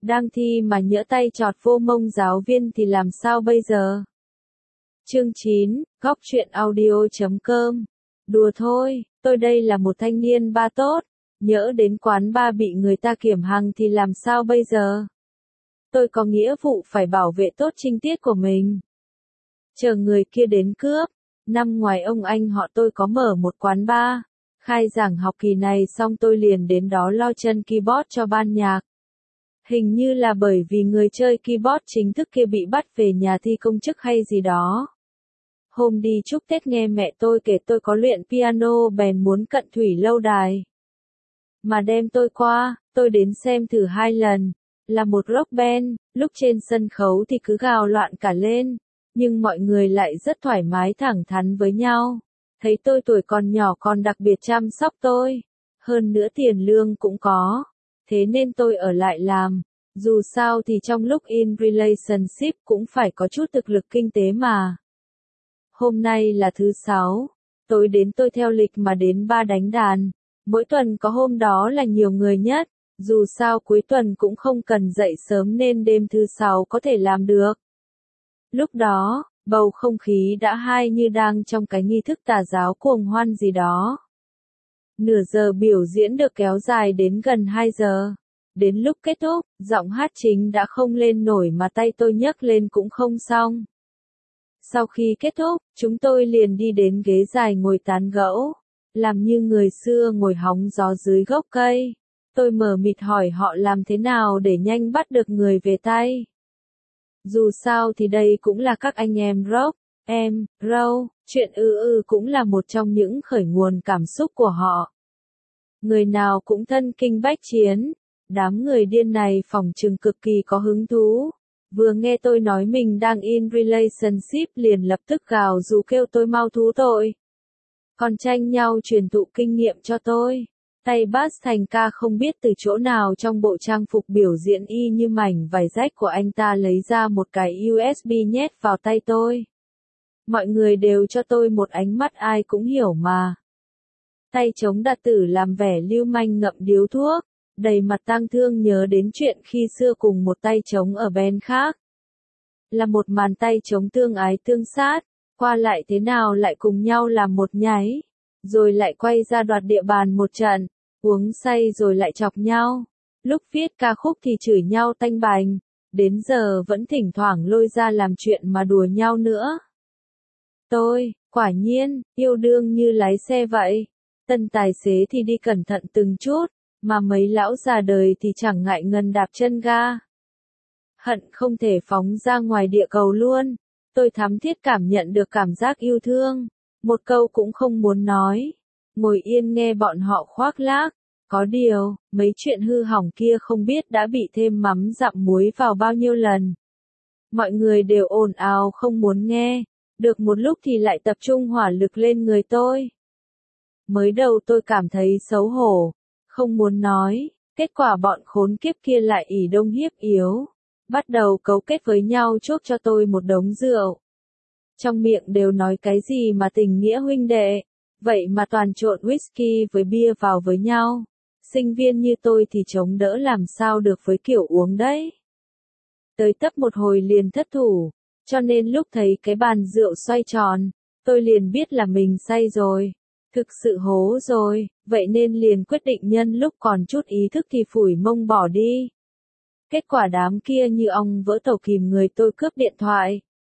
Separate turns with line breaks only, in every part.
Đang thi mà nhỡ tay chọt vô mông giáo viên thì làm sao bây giờ? Chương 9, góc truyện audio.com. Đùa thôi, tôi đây là một thanh niên ba tốt, nhỡ đến quán ba bị người ta kiểm hàng thì làm sao bây giờ? Tôi có nghĩa vụ phải bảo vệ tốt trinh tiết của mình. Chờ người kia đến cướp. Năm ngoài ông anh họ tôi có mở một quán bar. Khai giảng học kỳ này xong tôi liền đến đó lo chân keyboard cho ban nhạc. Hình như là bởi vì người chơi keyboard chính thức kia bị bắt về nhà thi công chức hay gì đó. Hôm đi chúc Tết nghe mẹ tôi kể tôi có luyện piano bèn muốn cận thủy lâu đài. Mà đem tôi qua, tôi đến xem thử 2 lần. Là một rock band, lúc trên sân khấu thì cứ gào loạn cả lên. Nhưng mọi người lại rất thoải mái thẳng thắn với nhau. Thấy tôi tuổi còn nhỏ còn đặc biệt chăm sóc tôi. Hơn nữa tiền lương cũng có. Thế nên tôi ở lại làm. Dù sao thì trong lúc in relationship cũng phải có chút thực lực kinh tế mà. Hôm nay là thứ 6. Tối đến tôi theo lịch mà đến bar đánh đàn. Mỗi tuần có hôm đó là nhiều người nhất. Dù sao cuối tuần cũng không cần dậy sớm nên đêm thứ 6 có thể làm được. Lúc đó, bầu không khí đã hay như đang trong cái nghi thức tà giáo cuồng hoan gì đó. Nửa giờ biểu diễn được kéo dài đến gần 2 giờ. Đến lúc kết thúc, giọng hát chính đã không lên nổi mà tay tôi nhấc lên cũng không xong. Sau khi kết thúc, chúng tôi liền đi đến ghế dài ngồi tán gẫu, làm như người xưa ngồi hóng gió dưới gốc cây. Tôi mờ mịt hỏi họ làm thế nào để nhanh bắt được người về tay. Dù sao thì đây cũng là các anh em rock, roll, chuyện cũng là một trong những khởi nguồn cảm xúc của họ. Người nào cũng thân kinh bách chiến, đám người điên này phỏng chừng cực kỳ có hứng thú. Vừa nghe tôi nói mình đang in relationship liền lập tức gào rú kêu tôi mau thú tội. Còn tranh nhau truyền thụ kinh nghiệm cho tôi. Tay bass thành ca không biết từ chỗ nào trong bộ trang phục biểu diễn y như mảnh vải rách của anh ta lấy ra một cái USB nhét vào tay tôi. Mọi người đều cho tôi một ánh mắt ai cũng hiểu mà. Tay trống đạt tử làm vẻ lưu manh ngậm điếu thuốc, đầy mặt tang thương nhớ đến chuyện khi xưa cùng một tay trống ở band khác. Là một màn tay trống tương ái tương sát, qua lại thế nào lại cùng nhau làm một nháy, rồi lại quay ra đoạt địa bàn một trận, uống say rồi lại chọc nhau. Lúc viết ca khúc thì chửi nhau tanh bành, đến giờ vẫn thỉnh thoảng lôi ra làm chuyện mà đùa nhau nữa. Tôi, quả nhiên, yêu đương như lái xe vậy. Tân tài xế thì đi cẩn thận từng chút, mà mấy lão già đời thì chẳng ngại ngần đạp chân ga. Hận không thể phóng ra ngoài địa cầu luôn. Tôi thắm thiết cảm nhận được cảm giác yêu thương. Một câu cũng không muốn nói. Ngồi yên nghe bọn họ khoác lác. Có điều, mấy chuyện hư hỏng kia không biết đã bị thêm mắm dặm muối vào bao nhiêu lần. Mọi người đều ồn ào không muốn nghe. Được một lúc thì lại tập trung hỏa lực lên người tôi. Mới đầu tôi cảm thấy xấu hổ, không muốn nói. Kết quả bọn khốn kiếp kia lại ỷ đông hiếp yếu. Bắt đầu cấu kết với nhau chuốc cho tôi một đống rượu. Trong miệng đều nói cái gì mà tình nghĩa huynh đệ. Vậy mà toàn trộn whisky với bia vào với nhau. Sinh viên như tôi thì chống đỡ làm sao được với kiểu uống đấy. Tới tấp một hồi liền thất thủ. Cho nên lúc thấy cái bàn rượu xoay tròn, tôi liền biết là mình say rồi. Thực sự hố rồi, vậy nên liền quyết định nhân lúc còn chút ý thức thì phủi mông bỏ đi. Kết quả đám kia như ong vỡ tổ kìm người tôi cướp điện thoại.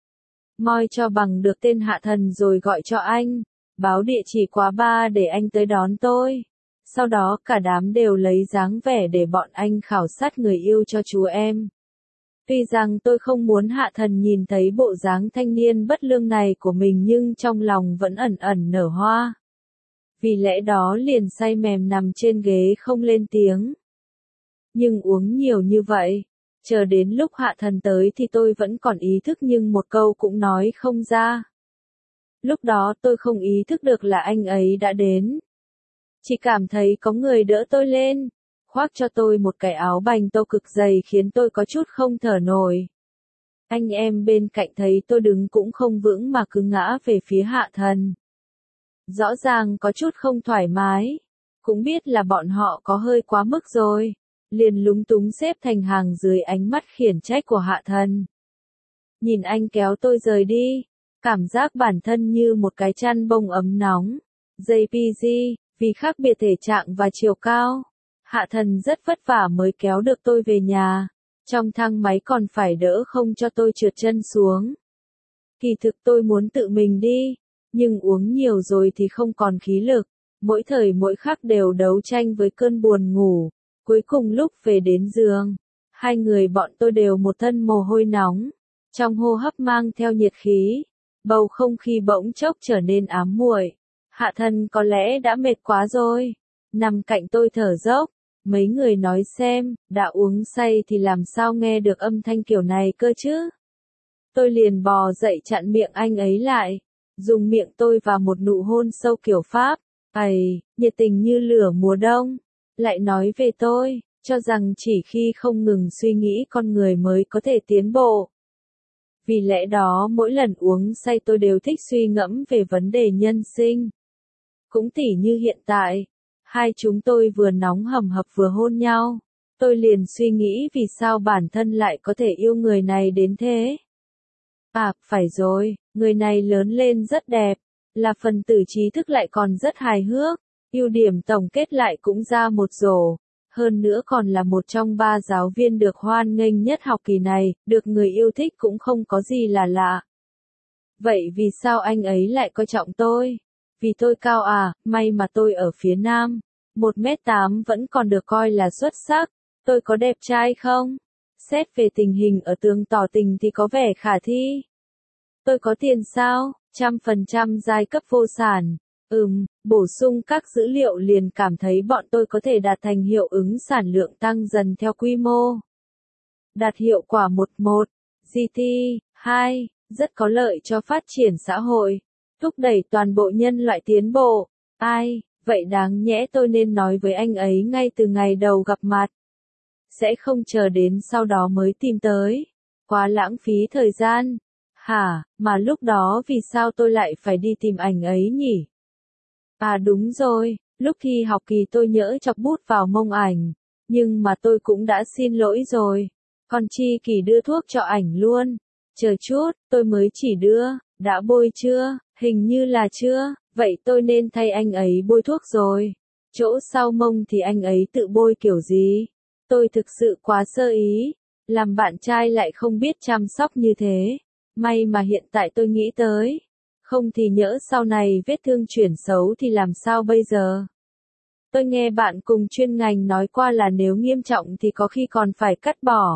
Moi cho bằng được tên Hạ Thần rồi gọi cho anh, báo địa chỉ quán bar để anh tới đón tôi. Sau đó cả đám đều lấy dáng vẻ để bọn anh khảo sát người yêu cho chú em. Tuy rằng tôi không muốn Hạ Thần nhìn thấy bộ dáng thanh niên bất lương này của mình nhưng trong lòng vẫn ẩn ẩn nở hoa. Vì lẽ đó liền say mềm nằm trên ghế không lên tiếng. Nhưng uống nhiều như vậy, chờ đến lúc Hạ Thần tới thì tôi vẫn còn ý thức nhưng một câu cũng nói không ra. Lúc đó tôi không ý thức được là anh ấy đã đến. Chỉ cảm thấy có người đỡ tôi lên, khoác cho tôi một cái áo bành tô cực dày khiến tôi có chút không thở nổi. Anh em bên cạnh thấy tôi đứng cũng không vững mà cứ ngã về phía Hạ Thần. Rõ ràng có chút không thoải mái, cũng biết là bọn họ có hơi quá mức rồi. liền lúng túng xếp thành hàng dưới ánh mắt khiển trách của Hạ Thần. Nhìn anh kéo tôi rời đi, cảm giác bản thân như một cái chăn bông ấm nóng. JPG, vì khác biệt thể trạng và chiều cao, Hạ Thần rất vất vả mới kéo được tôi về nhà. Trong thang máy còn phải đỡ không cho tôi trượt chân xuống. Kỳ thực tôi muốn tự mình đi, nhưng uống nhiều rồi thì không còn khí lực. Mỗi thời mỗi khắc đều đấu tranh với cơn buồn ngủ. Cuối cùng lúc về đến giường, hai người bọn tôi đều một thân mồ hôi nóng. Trong hô hấp mang theo nhiệt khí, bầu không khí bỗng chốc trở nên ám muội. Hạ Thần có lẽ đã mệt quá rồi, nằm cạnh tôi thở dốc. Mấy người nói xem, đã uống say thì làm sao nghe được âm thanh kiểu này cơ chứ? Tôi liền bò dậy chặn miệng anh ấy lại, dùng miệng tôi vào một nụ hôn sâu kiểu Pháp. Nhiệt tình như lửa mùa đông. Lại nói về tôi, cho rằng chỉ khi không ngừng suy nghĩ con người mới có thể tiến bộ. Vì lẽ đó mỗi lần uống say tôi đều thích suy ngẫm về vấn đề nhân sinh. Cũng tỉ như hiện tại, hai chúng tôi vừa nóng hầm hập vừa hôn nhau. Tôi liền suy nghĩ vì sao bản thân lại có thể yêu người này đến thế. Phải rồi, người này lớn lên rất đẹp, là phần tử trí thức lại còn rất hài hước, ưu điểm tổng kết lại cũng ra một rổ. Hơn nữa còn là một trong 3 giáo viên được hoan nghênh nhất học kỳ này, được người yêu thích cũng không có gì là lạ. Vậy vì sao anh ấy lại coi trọng tôi? Vì tôi cao à, may mà tôi ở phía Nam. 1m8 vẫn còn được coi là xuất sắc. Tôi có đẹp trai không? Xét về tình hình ở tường tỏ tình thì có vẻ khả thi. Tôi có tiền sao? 100% giai cấp vô sản. Bổ sung các dữ liệu liền cảm thấy bọn tôi có thể đạt thành hiệu ứng sản lượng tăng dần theo quy mô. Đạt hiệu quả 11, GT, 2, rất có lợi cho phát triển xã hội, thúc đẩy toàn bộ nhân loại tiến bộ. Vậy đáng nhẽ tôi nên nói với anh ấy ngay từ ngày đầu gặp mặt. Sẽ không chờ đến sau đó mới tìm tới. Quá lãng phí thời gian. Mà lúc đó vì sao tôi lại phải đi tìm ảnh ấy nhỉ? Đúng rồi, lúc thi học kỳ tôi nhỡ chọc bút vào mông ảnh, nhưng mà tôi cũng đã xin lỗi rồi. Còn chi kỳ đưa thuốc cho ảnh luôn. Chờ chút, tôi mới chỉ đưa, đã bôi chưa? Hình như là chưa, vậy tôi nên thay anh ấy bôi thuốc rồi. Chỗ sau mông thì anh ấy tự bôi kiểu gì? Tôi thực sự quá sơ ý, làm bạn trai lại không biết chăm sóc như thế. May mà hiện tại tôi nghĩ tới. Không thì nhỡ sau này vết thương chuyển xấu thì làm sao bây giờ? Tôi nghe bạn cùng chuyên ngành nói qua là nếu nghiêm trọng thì có khi còn phải cắt bỏ.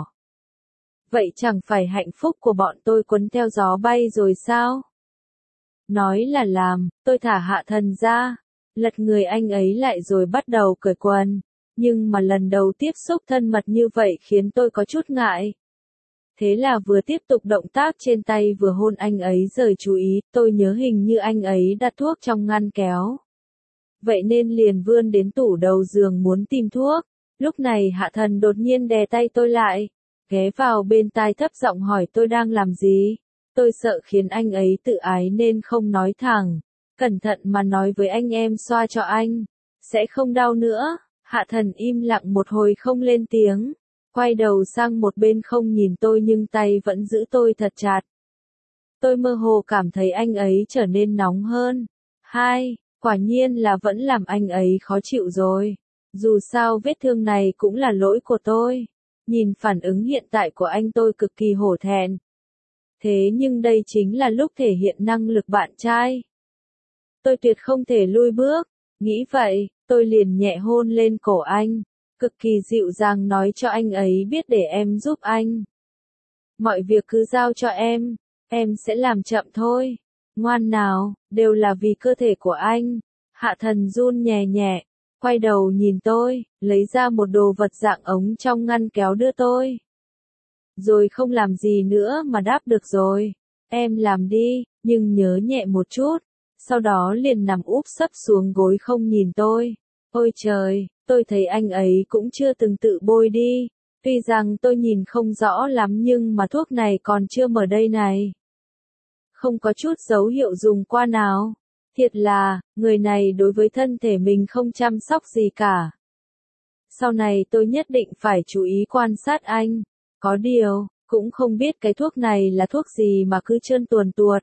Vậy chẳng phải hạnh phúc của bọn tôi cuốn theo gió bay rồi sao? Nói là làm, tôi thả Hạ Thần ra, lật người anh ấy lại rồi bắt đầu cởi quần. Nhưng mà lần đầu tiếp xúc thân mật như vậy khiến tôi có chút ngại. Thế là vừa tiếp tục động tác trên tay vừa hôn anh ấy rời chú ý, tôi nhớ hình như anh ấy đặt thuốc trong ngăn kéo. Vậy nên liền vươn đến tủ đầu giường muốn tìm thuốc. Lúc này Hạ Thần đột nhiên đè tay tôi lại, ghé vào bên tai thấp giọng hỏi tôi đang làm gì. Tôi sợ khiến anh ấy tự ái nên không nói thẳng. Cẩn thận mà nói với anh em xoa cho anh. Sẽ không đau nữa. Hạ Thần im lặng một hồi không lên tiếng. Quay đầu sang một bên không nhìn tôi nhưng tay vẫn giữ tôi thật chặt. Tôi mơ hồ cảm thấy anh ấy trở nên nóng hơn. Quả nhiên là vẫn làm anh ấy khó chịu rồi. Dù sao vết thương này cũng là lỗi của tôi. Nhìn phản ứng hiện tại của anh tôi cực kỳ hổ thẹn. Thế nhưng đây chính là lúc thể hiện năng lực bạn trai. Tôi tuyệt không thể lui bước. Nghĩ vậy, tôi liền nhẹ hôn lên cổ anh. Cực kỳ dịu dàng nói cho anh ấy biết để em giúp anh. Mọi việc cứ giao cho em sẽ làm chậm thôi. Ngoan nào, đều là vì cơ thể của anh. Hạ Thần run nhẹ nhẹ, quay đầu nhìn tôi, lấy ra một đồ vật dạng ống trong ngăn kéo đưa tôi. Rồi không làm gì nữa mà đáp được rồi. Em làm đi, nhưng nhớ nhẹ một chút. Sau đó liền nằm úp sấp xuống gối không nhìn tôi. Ôi trời, tôi thấy anh ấy cũng chưa từng tự bôi đi. Tuy rằng tôi nhìn không rõ lắm nhưng mà thuốc này còn chưa mở đây này. Không có chút dấu hiệu dùng qua nào. Thiệt là, người này đối với thân thể mình không chăm sóc gì cả. Sau này tôi nhất định phải chú ý quan sát anh. Có điều, cũng không biết cái thuốc này là thuốc gì mà cứ trơn tuồn tuột.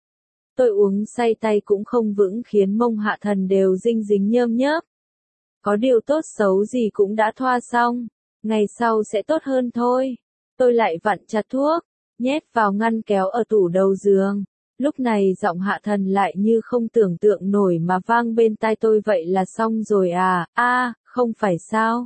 Tôi uống say tay cũng không vững khiến mông Hạ Thần đều dinh dính nhơm nhớp. Có điều tốt xấu gì cũng đã thoa xong, ngày sau sẽ tốt hơn thôi. Tôi lại vặn chặt thuốc, nhét vào ngăn kéo ở tủ đầu giường. Lúc này giọng Hạ Thần lại như không tưởng tượng nổi mà vang bên tai tôi, vậy là xong rồi à, không phải sao?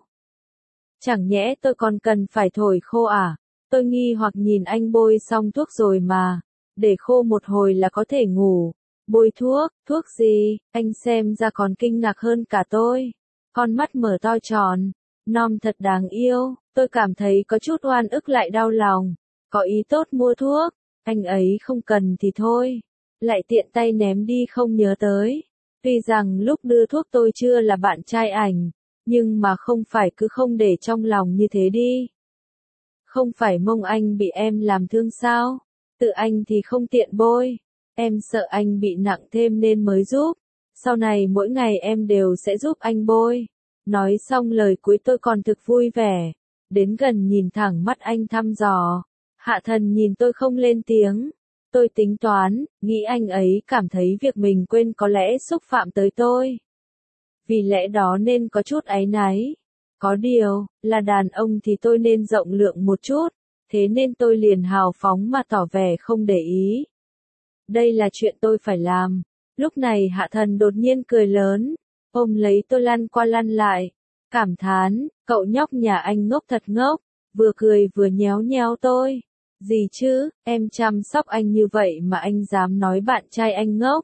Chẳng nhẽ tôi còn cần phải thổi khô à? Tôi nghi hoặc nhìn anh. Bôi xong thuốc rồi mà, để khô một hồi là có thể ngủ. Bôi thuốc gì? Anh xem ra còn kinh ngạc hơn cả tôi. Con mắt mở to tròn, non thật đáng yêu. Tôi cảm thấy có chút oan ức lại đau lòng. Có ý tốt mua thuốc, anh ấy không cần thì thôi. Lại tiện tay ném đi không nhớ tới. Tuy rằng lúc đưa thuốc tôi chưa là bạn trai ảnh, nhưng mà không phải cứ không để trong lòng như thế đi. Không phải mông anh bị em làm thương sao? Tự anh thì không tiện bôi. Em sợ anh bị nặng thêm nên mới giúp. Sau này mỗi ngày em đều sẽ giúp anh bôi. Nói xong lời cuối tôi còn thực vui vẻ. Đến gần nhìn thẳng mắt anh thăm dò. Hạ Thần nhìn tôi không lên tiếng. Tôi tính toán, nghĩ anh ấy cảm thấy việc mình quên có lẽ xúc phạm tới tôi. Vì lẽ đó nên có chút áy náy. Có điều, là đàn ông thì tôi nên rộng lượng một chút. Thế nên tôi liền hào phóng mà tỏ vẻ không để ý. Đây là chuyện tôi phải làm. Lúc này Hạ Thần đột nhiên cười lớn, ôm lấy tôi lăn qua lăn lại. Cảm thán, cậu nhóc nhà anh ngốc thật ngốc, vừa cười vừa nhéo nhéo tôi. Gì chứ, em chăm sóc anh như vậy mà anh dám nói bạn trai anh ngốc.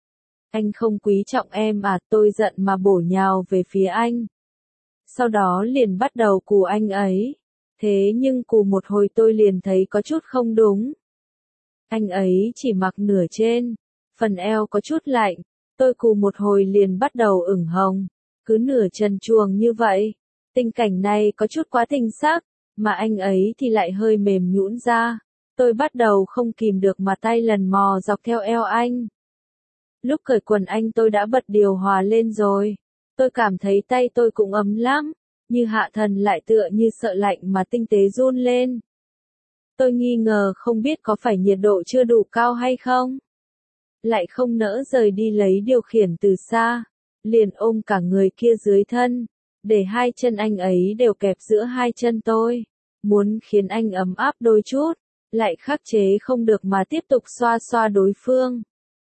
Anh không quý trọng em à? Tôi giận mà bổ nhào về phía anh. Sau đó liền bắt đầu cù anh ấy. Thế nhưng cù một hồi tôi liền thấy có chút không đúng. Anh ấy chỉ mặc nửa trên, phần eo có chút lạnh. Tôi cù một hồi liền bắt đầu ửng hồng. Cứ nửa trần truồng như vậy. Tình cảnh này có chút quá tình sắc, mà anh ấy thì lại hơi mềm nhũn ra. Tôi bắt đầu không kìm được mà tay lần mò dọc theo eo anh. Lúc cởi quần anh tôi đã bật điều hòa lên rồi. Tôi cảm thấy tay tôi cũng ấm lắm, như Hạ Thần lại tựa như sợ lạnh mà tinh tế run lên. Tôi nghi ngờ không biết có phải nhiệt độ chưa đủ cao hay không. Lại không nỡ rời đi lấy điều khiển từ xa. Liền ôm cả người kia dưới thân, để hai chân anh ấy đều kẹp giữa hai chân tôi. Muốn khiến anh ấm áp đôi chút, lại khắc chế không được mà tiếp tục xoa xoa đối phương.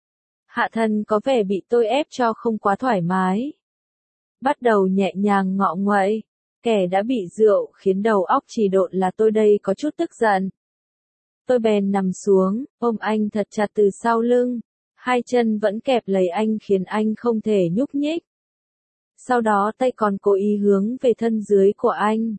Hạ Thần có vẻ bị tôi ép cho không quá thoải mái. Bắt đầu nhẹ nhàng ngọ nguậy. Kẻ đã bị rượu khiến đầu óc chỉ độn là tôi đây có chút tức giận. Tôi bèn nằm xuống, ôm anh thật chặt từ sau lưng. Hai chân vẫn kẹp lấy anh khiến anh không thể nhúc nhích. Sau đó tay còn cố ý hướng về thân dưới của anh.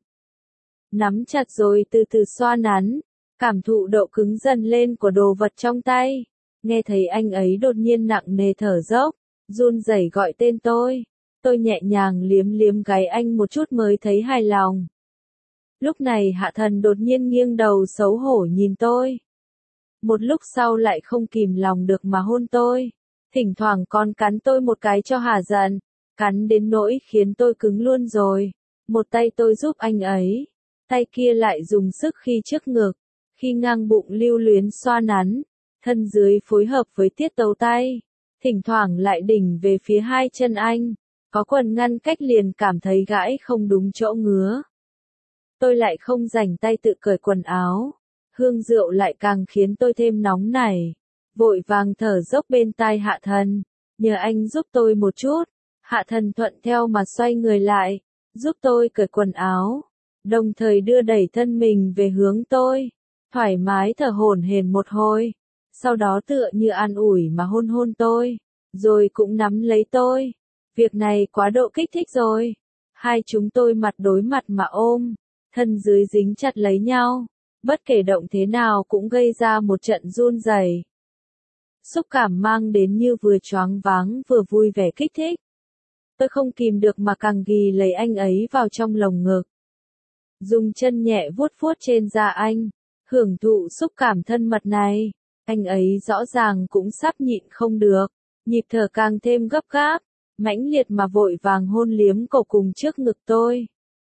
Nắm chặt rồi từ từ xoa nắn. Cảm thụ độ cứng dần lên của đồ vật trong tay. Nghe thấy anh ấy đột nhiên nặng nề thở dốc, run rẩy gọi tên tôi. Tôi nhẹ nhàng liếm liếm gáy anh một chút mới thấy hài lòng. Lúc này Hạ Thần đột nhiên nghiêng đầu xấu hổ nhìn tôi. Một lúc sau lại không kìm lòng được mà hôn tôi. Thỉnh thoảng còn cắn tôi một cái cho hả giận. Cắn đến nỗi khiến tôi cứng luôn rồi. Một tay tôi giúp anh ấy. Tay kia lại dùng sức khi trước ngực. Khi ngang bụng lưu luyến xoa nắn. Thân dưới phối hợp với tiết tấu tay. Thỉnh thoảng lại đỉnh về phía hai chân anh. Có quần ngăn cách liền cảm thấy gãi không đúng chỗ ngứa. Tôi lại không rảnh tay tự cởi quần áo. Hương rượu lại càng khiến tôi thêm nóng nảy. Vội vàng thở dốc bên tai Hạ Thần. Nhờ anh giúp tôi một chút. Hạ Thần thuận theo mà xoay người lại. Giúp tôi cởi quần áo. Đồng thời đưa đẩy thân mình về hướng tôi. Thoải mái thở hổn hển một hồi. Sau đó tựa như an ủi mà hôn hôn tôi. Rồi cũng nắm lấy tôi. Việc này quá độ kích thích rồi. Hai chúng tôi mặt đối mặt mà ôm. Thân dưới dính chặt lấy nhau. Bất kể động thế nào cũng gây ra một trận run rẩy. Xúc cảm mang đến như vừa choáng váng vừa vui vẻ kích thích. Tôi không kìm được mà càng ghì lấy anh ấy vào trong lồng ngực. Dùng chân nhẹ vuốt vuốt trên da anh. Hưởng thụ xúc cảm thân mật này. Anh ấy rõ ràng cũng sắp nhịn không được. Nhịp thở càng thêm gấp gáp. Mãnh liệt mà vội vàng hôn liếm cổ cùng trước ngực tôi.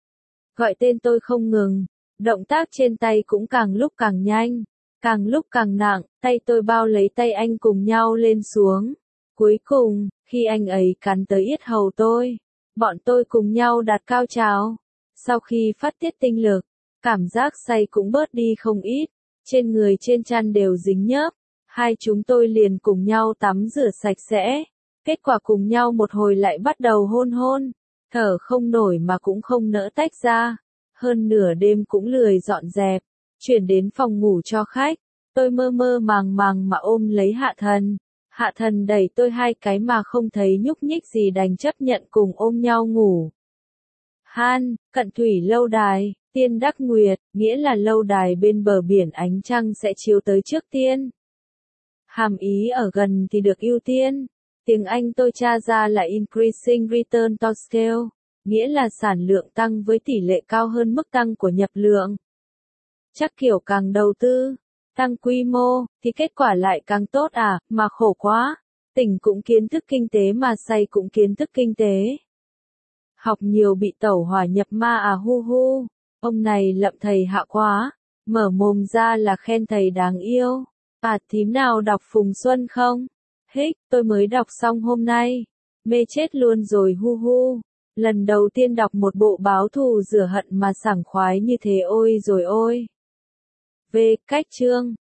gọi tên tôi không ngừng. Động tác trên tay cũng càng lúc càng nhanh, càng lúc càng nặng, tay tôi bao lấy tay anh cùng nhau lên xuống. Cuối cùng, khi anh ấy cắn tới yết hầu tôi, bọn tôi cùng nhau đạt cao trào. Sau khi phát tiết tinh lực, cảm giác say cũng bớt đi không ít, trên người trên trán đều dính nhớp. Hai chúng tôi liền cùng nhau tắm rửa sạch sẽ. Kết quả cùng nhau một hồi lại bắt đầu hôn hôn, thở không nổi mà cũng không nỡ tách ra. Hơn nửa đêm cũng lười dọn dẹp, chuyển đến phòng ngủ cho khách. Tôi mơ mơ màng màng mà ôm lấy Hạ Thần. Hạ Thần đẩy tôi hai cái mà không thấy nhúc nhích gì đành chấp nhận cùng ôm nhau ngủ. Han, Cận Thủy lâu đài, Tiên Đắc Nguyệt, nghĩa là lâu đài bên bờ biển ánh trăng sẽ chiếu tới trước tiên. Hàm ý ở gần thì được ưu tiên. Tiếng Anh tôi tra ra là Increasing Return to Scale, nghĩa là sản lượng tăng với tỷ lệ cao hơn mức tăng của nhập lượng. Chắc kiểu càng đầu tư, tăng quy mô, thì kết quả lại càng tốt à, mà khổ quá. Tỉnh cũng kiến thức kinh tế mà say cũng kiến thức kinh tế. Học nhiều bị tẩu hỏa nhập ma à hu hu. Ông này lậm thầy Hạ quá, mở mồm ra là khen thầy đáng yêu. À thím nào đọc Phùng Xuân không? Hích, tôi mới đọc xong hôm nay. Mê chết luôn rồi hu hu. Lần đầu tiên đọc một bộ báo thù rửa hận mà sảng khoái như thế ôi rồi ôi. Về cách chương.